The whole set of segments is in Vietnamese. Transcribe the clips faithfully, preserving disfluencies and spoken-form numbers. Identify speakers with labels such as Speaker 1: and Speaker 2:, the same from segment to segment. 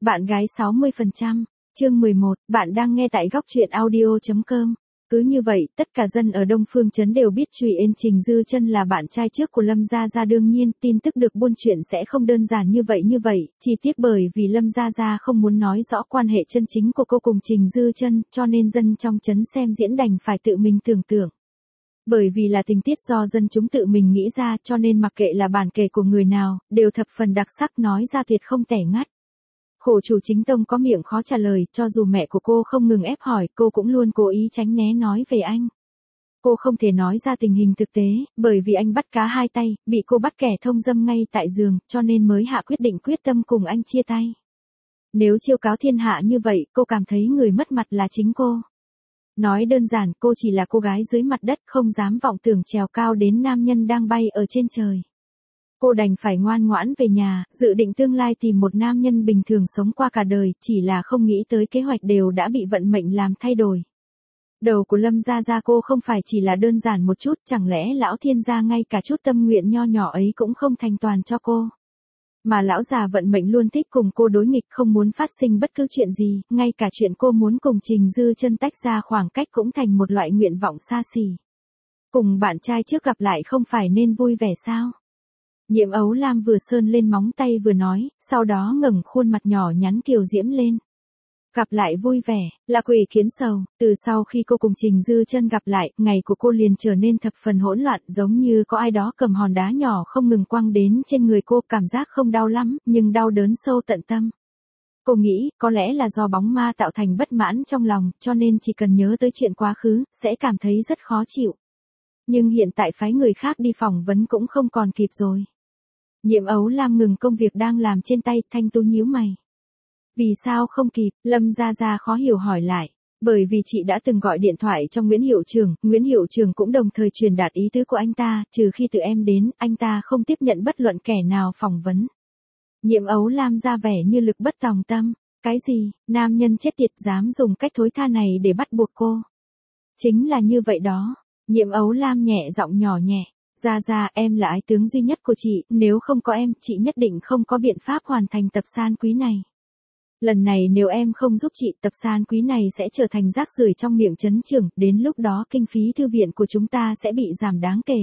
Speaker 1: Bạn gái sáu mươi phần trăm, chương mười một, bạn đang nghe tại góc truyện audio chấm com. Cứ như vậy, tất cả dân ở Đông Phương Trấn đều biết Trùy Ên Trình Dư Chân là bạn trai trước của Lâm Gia Gia. Đương nhiên, tin tức được buôn chuyện sẽ không đơn giản như vậy như vậy, chi tiết bởi vì Lâm Gia Gia không muốn nói rõ quan hệ chân chính của cô cùng Trình Dư Chân, cho nên dân trong trấn xem diễn đành phải tự mình tưởng tượng. Bởi vì là tình tiết do dân chúng tự mình nghĩ ra, cho nên mặc kệ là bản kể của người nào, đều thập phần đặc sắc, nói ra tuyệt không tẻ ngắt. Khổ chủ chính tông có miệng khó trả lời, cho dù mẹ của cô không ngừng ép hỏi, cô cũng luôn cố ý tránh né nói về anh. Cô không thể nói ra tình hình thực tế, bởi vì anh bắt cá hai tay, bị cô bắt kẻ thông dâm ngay tại giường, cho nên mới hạ quyết định quyết tâm cùng anh chia tay. Nếu chiêu cáo thiên hạ như vậy, cô cảm thấy người mất mặt là chính cô. Nói đơn giản, cô chỉ là cô gái dưới mặt đất, không dám vọng tưởng trèo cao đến nam nhân đang bay ở trên trời. Cô đành phải ngoan ngoãn về nhà, dự định tương lai tìm một nam nhân bình thường sống qua cả đời, chỉ là không nghĩ tới kế hoạch đều đã bị vận mệnh làm thay đổi. Đầu của Lâm Gia Gia cô không phải chỉ là đơn giản một chút, chẳng lẽ lão thiên gia ngay cả chút tâm nguyện nho nhỏ ấy cũng không thành toàn cho cô. Mà lão già vận mệnh luôn thích cùng cô đối nghịch, không muốn phát sinh bất cứ chuyện gì, ngay cả chuyện cô muốn cùng Trình Dư Chân tách ra khoảng cách cũng thành một loại nguyện vọng xa xỉ. Cùng bạn trai trước gặp lại không phải nên vui vẻ sao? Nhiễm Ấu Lam vừa sơn lên móng tay vừa nói, sau đó ngẩng khuôn mặt nhỏ nhắn kiều diễm lên. Gặp lại vui vẻ, là quỷ kiến sầu, từ sau khi cô cùng Trình Dư Chân gặp lại, ngày của cô liền trở nên thập phần hỗn loạn, giống như có ai đó cầm hòn đá nhỏ không ngừng quăng đến trên người cô, cảm giác không đau lắm, nhưng đau đớn sâu tận tâm. Cô nghĩ, có lẽ là do bóng ma tạo thành bất mãn trong lòng, cho nên chỉ cần nhớ tới chuyện quá khứ, sẽ cảm thấy rất khó chịu. Nhưng hiện tại phái người khác đi phỏng vấn cũng không còn kịp rồi. Nhiễm Ấu Lam ngừng công việc đang làm trên tay, thanh tú nhíu mày. Vì sao không kịp? Lâm Gia Gia khó hiểu hỏi lại. Bởi vì chị đã từng gọi điện thoại cho Nguyễn Hiệu Trường, Nguyễn Hiệu Trường cũng đồng thời truyền đạt ý tứ của anh ta, trừ khi từ em đến, anh ta không tiếp nhận bất luận kẻ nào phỏng vấn. Nhiễm Ấu Lam ra vẻ như lực bất tòng tâm. Cái gì? Nam nhân chết tiệt dám dùng cách thối tha này để bắt buộc cô. Chính là như vậy đó. Nhiễm Ấu Lam nhẹ giọng nhỏ nhẹ. Gia Gia, em là ái tướng duy nhất của chị, nếu không có em, chị nhất định không có biện pháp hoàn thành tập san quý này. Lần này nếu em không giúp chị, tập san quý này sẽ trở thành rác rưởi trong miệng trấn trưởng, đến lúc đó kinh phí thư viện của chúng ta sẽ bị giảm đáng kể.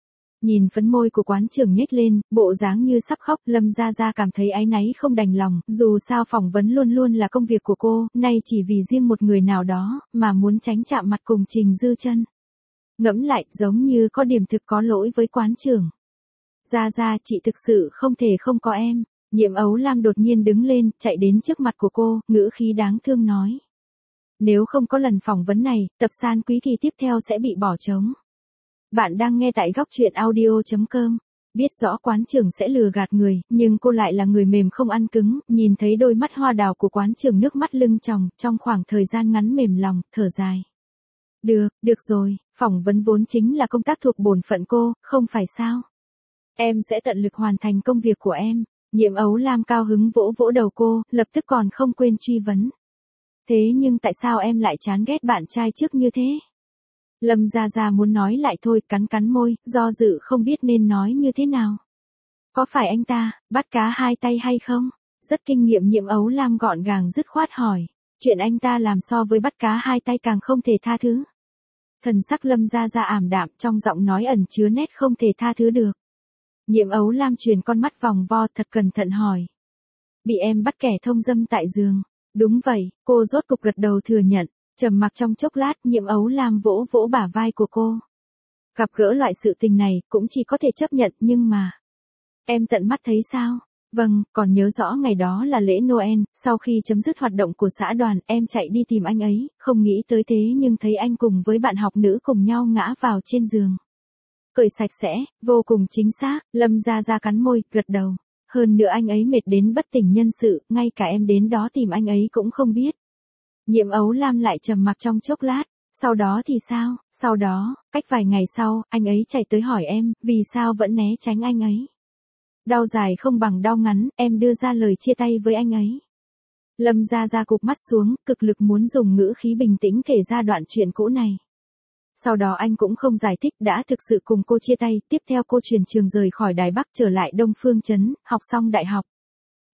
Speaker 1: Nhìn phấn môi của quán trưởng nhếch lên, bộ dáng như sắp khóc, Lâm Gia Gia cảm thấy áy náy không đành lòng, dù sao phỏng vấn luôn luôn là công việc của cô, nay chỉ vì riêng một người nào đó, mà muốn tránh chạm mặt cùng Trình Dư Chân. Ngẫm lại, giống như có điểm thực có lỗi với quán trưởng. Gia Gia, chị thực sự không thể không có em. Nhiễm Ấu Lam đột nhiên đứng lên, chạy đến trước mặt của cô, ngữ khí đáng thương nói. Nếu không có lần phỏng vấn này, tập san quý kỳ tiếp theo sẽ bị bỏ trống. Bạn đang nghe tại góc truyện audio chấm com. Biết rõ quán trưởng sẽ lừa gạt người, nhưng cô lại là người mềm không ăn cứng, nhìn thấy đôi mắt hoa đào của quán trưởng nước mắt lưng tròng, trong khoảng thời gian ngắn mềm lòng, thở dài. Được, được rồi, phỏng vấn vốn chính là công tác thuộc bổn phận cô, không phải sao? Em sẽ tận lực hoàn thành công việc của em. Nhiễm Ấu Lam cao hứng vỗ vỗ đầu cô, lập tức còn không quên truy vấn. Thế nhưng tại sao em lại chán ghét bạn trai trước như thế? Lâm Gia Gia muốn nói lại thôi, cắn cắn môi, do dự không biết nên nói như thế nào. Có phải anh ta, bắt cá hai tay hay không? Rất kinh nghiệm Nhiễm Ấu Lam gọn gàng dứt khoát hỏi. Chuyện anh ta làm so với bắt cá hai tay càng không thể tha thứ. Thần sắc Lâm Gia Gia ảm đạm, trong giọng nói ẩn chứa nét không thể tha thứ được. Nhiễm Ấu Lam truyền con mắt vòng vo thật cẩn thận hỏi. Bị em bắt kẻ thông dâm tại giường. Đúng vậy, cô rốt cục gật đầu thừa nhận. Trầm mặc trong chốc lát, Nhiễm Ấu Lam vỗ vỗ bả vai của cô. Gặp gỡ loại sự tình này, cũng chỉ có thể chấp nhận, nhưng mà. Em tận mắt thấy sao? Vâng, còn nhớ rõ ngày đó là lễ Noel, sau khi chấm dứt hoạt động của xã đoàn, em chạy đi tìm anh ấy, không nghĩ tới thế nhưng thấy anh cùng với bạn học nữ cùng nhau ngã vào trên giường. Cởi sạch sẽ, vô cùng chính xác, Lâm Gia Gia cắn môi, gật đầu. Hơn nữa anh ấy mệt đến bất tỉnh nhân sự, ngay cả em đến đó tìm anh ấy cũng không biết. Nhiễm Ấu Lam lại trầm mặc trong chốc lát, sau đó thì sao? Sau đó, cách vài ngày sau, anh ấy chạy tới hỏi em, vì sao vẫn né tránh anh ấy. Đau dài không bằng đau ngắn, em đưa ra lời chia tay với anh ấy. Lâm Gia Gia cụp mắt xuống, cực lực muốn dùng ngữ khí bình tĩnh kể ra đoạn chuyện cũ này. Sau đó anh cũng không giải thích, đã thực sự cùng cô chia tay, tiếp theo cô chuyển trường rời khỏi Đài Bắc trở lại Đông Phương Trấn, học xong đại học.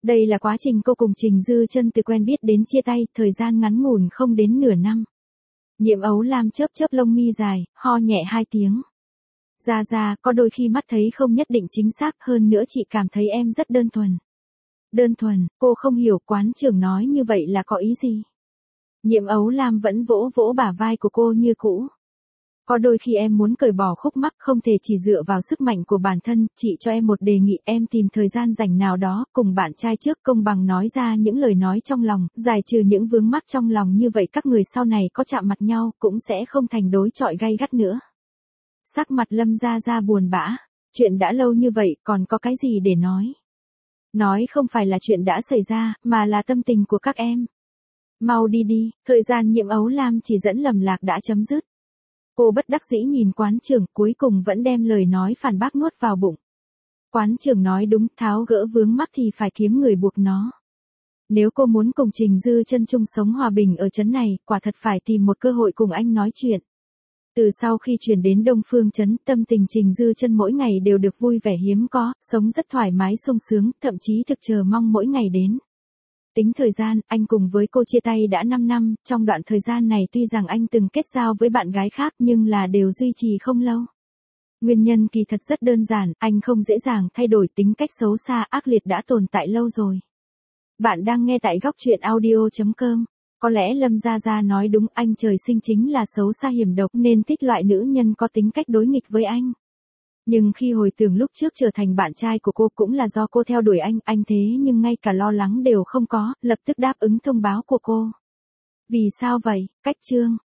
Speaker 1: Đây là quá trình cô cùng Trình Dư Chân từ quen biết đến chia tay, thời gian ngắn ngủn không đến nửa năm. Nhiệm Ấu Lam chớp chớp lông mi dài, ho nhẹ hai tiếng. Ra ra, có đôi khi mắt thấy không nhất định chính xác, hơn nữa chị cảm thấy em rất đơn thuần. Đơn thuần, cô không hiểu quán trưởng nói như vậy là có ý gì. Nhiệm Ấu Lam vẫn vỗ vỗ bả vai của cô như cũ. Có đôi khi em muốn cởi bỏ khúc mắc, không thể chỉ dựa vào sức mạnh của bản thân, chị cho em một đề nghị, em tìm thời gian rảnh nào đó, cùng bạn trai trước công bằng nói ra những lời nói trong lòng, giải trừ những vướng mắc trong lòng, như vậy các người sau này có chạm mặt nhau, cũng sẽ không thành đối chọi gay gắt nữa. Sắc mặt Lâm Gia Gia buồn bã, chuyện đã lâu như vậy, còn có cái gì để nói? Nói không phải là chuyện đã xảy ra, mà là tâm tình của các em. Mau đi đi, thời gian Nhiệm Ấu Lam chỉ dẫn lầm lạc đã chấm dứt. Cô bất đắc dĩ nhìn quán trưởng, cuối cùng vẫn đem lời nói phản bác nuốt vào bụng. Quán trưởng nói đúng, tháo gỡ vướng mắc thì phải kiếm người buộc nó. Nếu cô muốn cùng Trình Dư Chân chung sống hòa bình ở trấn này, quả thật phải tìm một cơ hội cùng anh nói chuyện. Từ sau khi chuyển đến Đông Phương trấn, tâm tình Trình Dư Chân mỗi ngày đều được vui vẻ hiếm có, sống rất thoải mái sung sướng, thậm chí thực chờ mong mỗi ngày đến. Tính thời gian, anh cùng với cô chia tay đã năm năm, trong đoạn thời gian này tuy rằng anh từng kết giao với bạn gái khác nhưng là đều duy trì không lâu. Nguyên nhân kỳ thật rất đơn giản, anh không dễ dàng thay đổi, tính cách xấu xa ác liệt đã tồn tại lâu rồi. Bạn đang nghe tại góc truyện audio chấm com. Có lẽ Lâm Gia Gia nói đúng, anh trời sinh chính là xấu xa hiểm độc nên thích loại nữ nhân có tính cách đối nghịch với anh. Nhưng khi hồi tưởng lúc trước trở thành bạn trai của cô cũng là do cô theo đuổi anh, anh thế nhưng ngay cả lo lắng đều không có, lập tức đáp ứng thông báo của cô. Vì sao vậy? Cách chương.